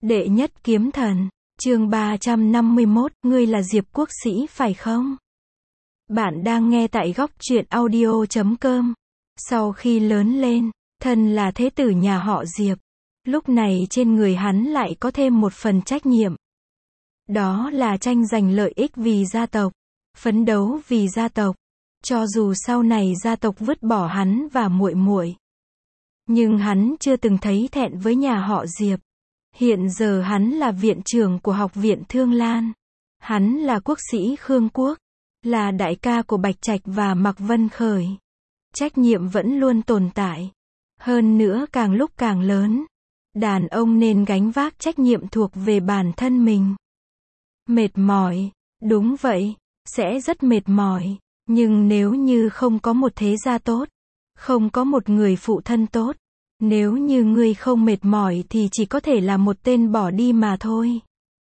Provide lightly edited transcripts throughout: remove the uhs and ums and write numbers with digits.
Đệ nhất kiếm thần, chương 351, ngươi là Diệp Quốc Sĩ phải không? Bạn đang nghe tại góc truyện audio.com. Sau khi lớn lên, thân là thế tử nhà họ Diệp. Lúc này trên người hắn lại có thêm một phần trách nhiệm. Đó là tranh giành lợi ích vì gia tộc, phấn đấu vì gia tộc. Cho dù sau này gia tộc vứt bỏ hắn và muội muội, nhưng hắn chưa từng thấy thẹn với nhà họ Diệp. Hiện giờ hắn là viện trưởng của Học viện Thương Lan. Hắn là quốc sĩ Khương Quốc, là đại ca của Bạch Trạch và Mạc Vân Khởi. Trách nhiệm vẫn luôn tồn tại. Hơn nữa càng lúc càng lớn, đàn ông nên gánh vác trách nhiệm thuộc về bản thân mình. Mệt mỏi, đúng vậy, sẽ rất mệt mỏi. Nhưng nếu như không có một thế gia tốt, không có một người phụ thân tốt, nếu như ngươi không mệt mỏi thì chỉ có thể là một tên bỏ đi mà thôi.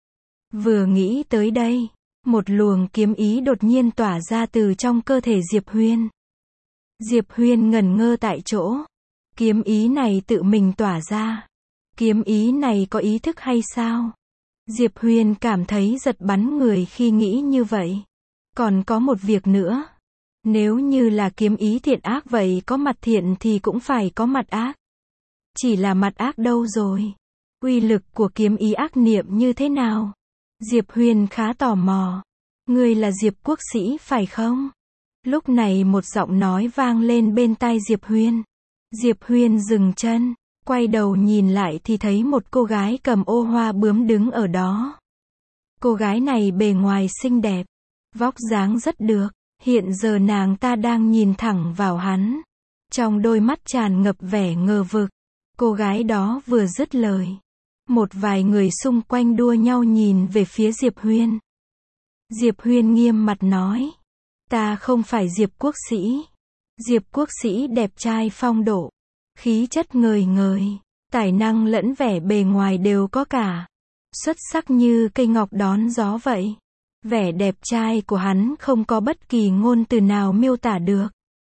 Vừa nghĩ tới đây, một luồng kiếm ý đột nhiên tỏa ra từ trong cơ thể Diệp Huyên. Diệp Huyên ngẩn ngơ tại chỗ. Kiếm ý này tự mình tỏa ra. Kiếm ý này có ý thức hay sao? Diệp Huyên cảm thấy giật bắn người khi nghĩ như vậy. Còn có một việc nữa. Nếu như là kiếm ý thiện ác vậy có mặt thiện thì cũng phải có mặt ác. Chỉ là mặt ác đâu rồi? Uy lực của kiếm ý ác niệm như thế nào? Diệp Huyên khá tò mò. Ngươi là Diệp Quốc Sĩ phải không? Lúc này một giọng nói vang lên bên tai Diệp Huyên. Diệp Huyên dừng chân, quay đầu nhìn lại thì thấy một cô gái cầm ô hoa bướm đứng ở đó. Cô gái này bề ngoài xinh đẹp, vóc dáng rất được. Hiện giờ nàng ta đang nhìn thẳng vào hắn. Trong đôi mắt tràn ngập vẻ ngờ vực. Cô gái đó vừa dứt lời, một vài người xung quanh đua nhau nhìn về phía Diệp Huyên. Diệp Huyên nghiêm mặt nói. Ta không phải Diệp Quốc Sĩ. Diệp Quốc Sĩ đẹp trai phong độ, khí chất ngời ngời, tài năng lẫn vẻ bề ngoài đều có cả. Xuất sắc như cây ngọc đón gió vậy. Vẻ đẹp trai của hắn không có bất kỳ ngôn từ nào miêu tả được.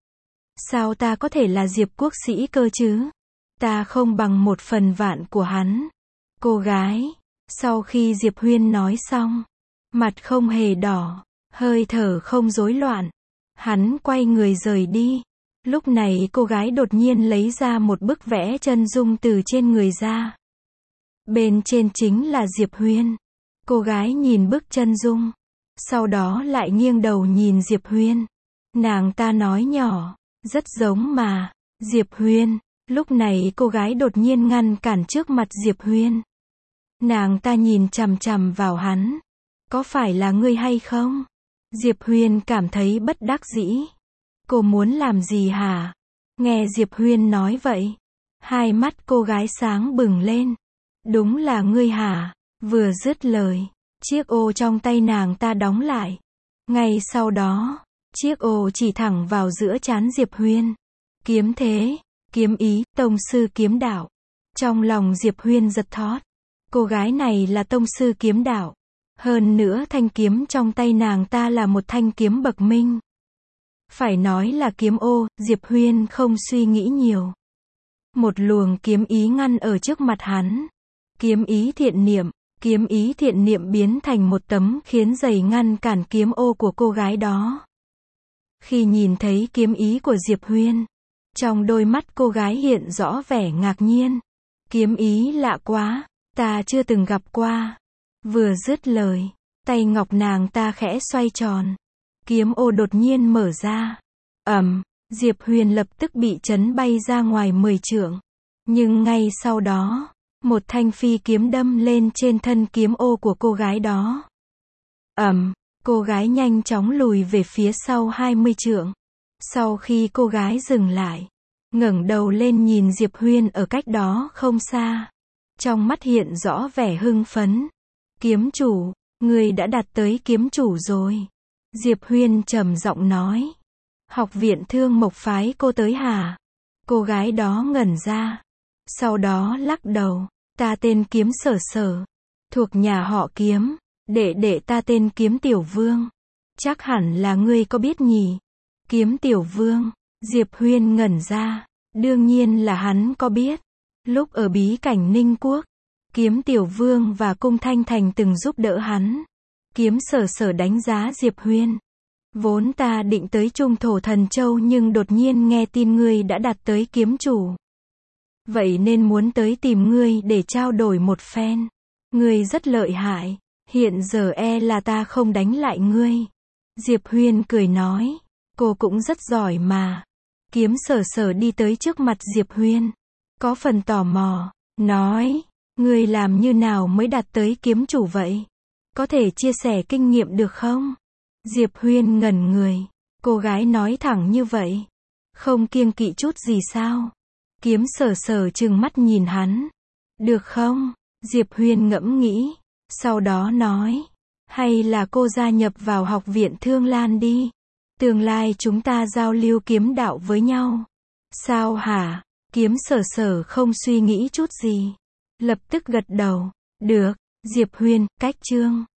Sao ta có thể là Diệp Quốc Sĩ cơ chứ? Ta không bằng 1/1000 của hắn. Cô gái, sau khi Diệp Huyên nói xong, mặt không hề đỏ, hơi thở không rối loạn. Hắn quay người rời đi. Lúc này cô gái đột nhiên lấy ra một bức vẽ chân dung từ trên người ra. Bên trên chính là Diệp Huyên. Cô gái nhìn bức chân dung, sau đó lại nghiêng đầu nhìn Diệp Huyên. Nàng ta nói nhỏ, rất giống mà. Diệp Huyên. Lúc này cô gái đột nhiên ngăn cản trước mặt Diệp Huyên. Nàng ta nhìn chằm chằm vào hắn. Có phải là ngươi hay không? Diệp Huyên cảm thấy bất đắc dĩ. Cô muốn làm gì hả? Nghe Diệp Huyên nói vậy, hai mắt cô gái sáng bừng lên. Đúng là ngươi hả? Vừa dứt lời, chiếc ô trong tay nàng ta đóng lại. Ngay sau đó, chiếc ô chỉ thẳng vào giữa trán Diệp Huyên. Kiếm thế, kiếm ý, tông sư kiếm đạo. Trong lòng Diệp Huyên giật thót. Cô gái này là tông sư kiếm đạo. Hơn nữa thanh kiếm trong tay nàng ta là một thanh kiếm bậc minh. Phải nói là kiếm ô. Diệp Huyên không suy nghĩ nhiều. Một luồng kiếm ý ngăn ở trước mặt hắn. Kiếm ý thiện niệm. Kiếm ý thiện niệm biến thành một tấm khiến dày ngăn cản kiếm ô của cô gái đó. Khi nhìn thấy kiếm ý của Diệp Huyên, trong đôi mắt cô gái hiện rõ vẻ ngạc nhiên. Kiếm ý lạ quá, ta chưa từng gặp qua. Vừa dứt lời, tay ngọc nàng ta khẽ xoay tròn. Kiếm ô đột nhiên mở ra. Diệp Huyên lập tức bị chấn bay ra ngoài 10 trượng. Nhưng ngay sau đó, một thanh phi kiếm đâm lên trên thân kiếm ô của cô gái đó. Cô gái nhanh chóng lùi về phía sau 20 trượng. Sau khi cô gái dừng lại, ngẩng đầu lên nhìn Diệp Huyên ở cách đó không xa. Trong mắt hiện rõ vẻ hưng phấn. Kiếm chủ, ngươi đã đạt tới kiếm chủ rồi. Diệp Huyên trầm giọng nói. Học viện Thương Mộc phái cô tới hả? Cô gái đó ngẩn ra. Sau đó lắc đầu. Ta tên Kiếm Sở Sở, thuộc nhà họ Kiếm. Đệ ta tên Kiếm Tiểu Vương. Chắc hẳn là ngươi có biết nhỉ? Kiếm Tiểu Vương. Diệp Huyên ngẩn ra. Đương nhiên là hắn có biết. Lúc ở bí cảnh Ninh Quốc, Kiếm Tiểu Vương và Cung Thanh Thành từng giúp đỡ hắn. Kiếm Sở Sở đánh giá Diệp Huyên. Vốn ta định tới Trung Thổ Thần Châu nhưng đột nhiên nghe tin ngươi đã đạt tới kiếm chủ. Vậy nên muốn tới tìm ngươi để trao đổi một phen. Ngươi rất lợi hại. Hiện giờ là ta không đánh lại ngươi. Diệp Huyên cười nói. Cô cũng rất giỏi mà. Kiếm Sở Sở đi tới trước mặt Diệp Huyên. Có phần tò mò. Nói. Ngươi làm như nào mới đạt tới kiếm chủ vậy? Có thể chia sẻ kinh nghiệm được không? Diệp Huyên ngẩn người. Cô gái nói thẳng như vậy. Không kiêng kỵ chút gì sao? Kiếm Sở Sở trừng mắt nhìn hắn. Được không? Diệp Huyên ngẫm nghĩ. Sau đó nói. Hay là cô gia nhập vào học viện Thương Lan đi. Tương lai chúng ta giao lưu kiếm đạo với nhau. Sao hả? Kiếm Sở Sở không suy nghĩ chút gì. Lập tức gật đầu. Được. Diệp Huyên, cách chương.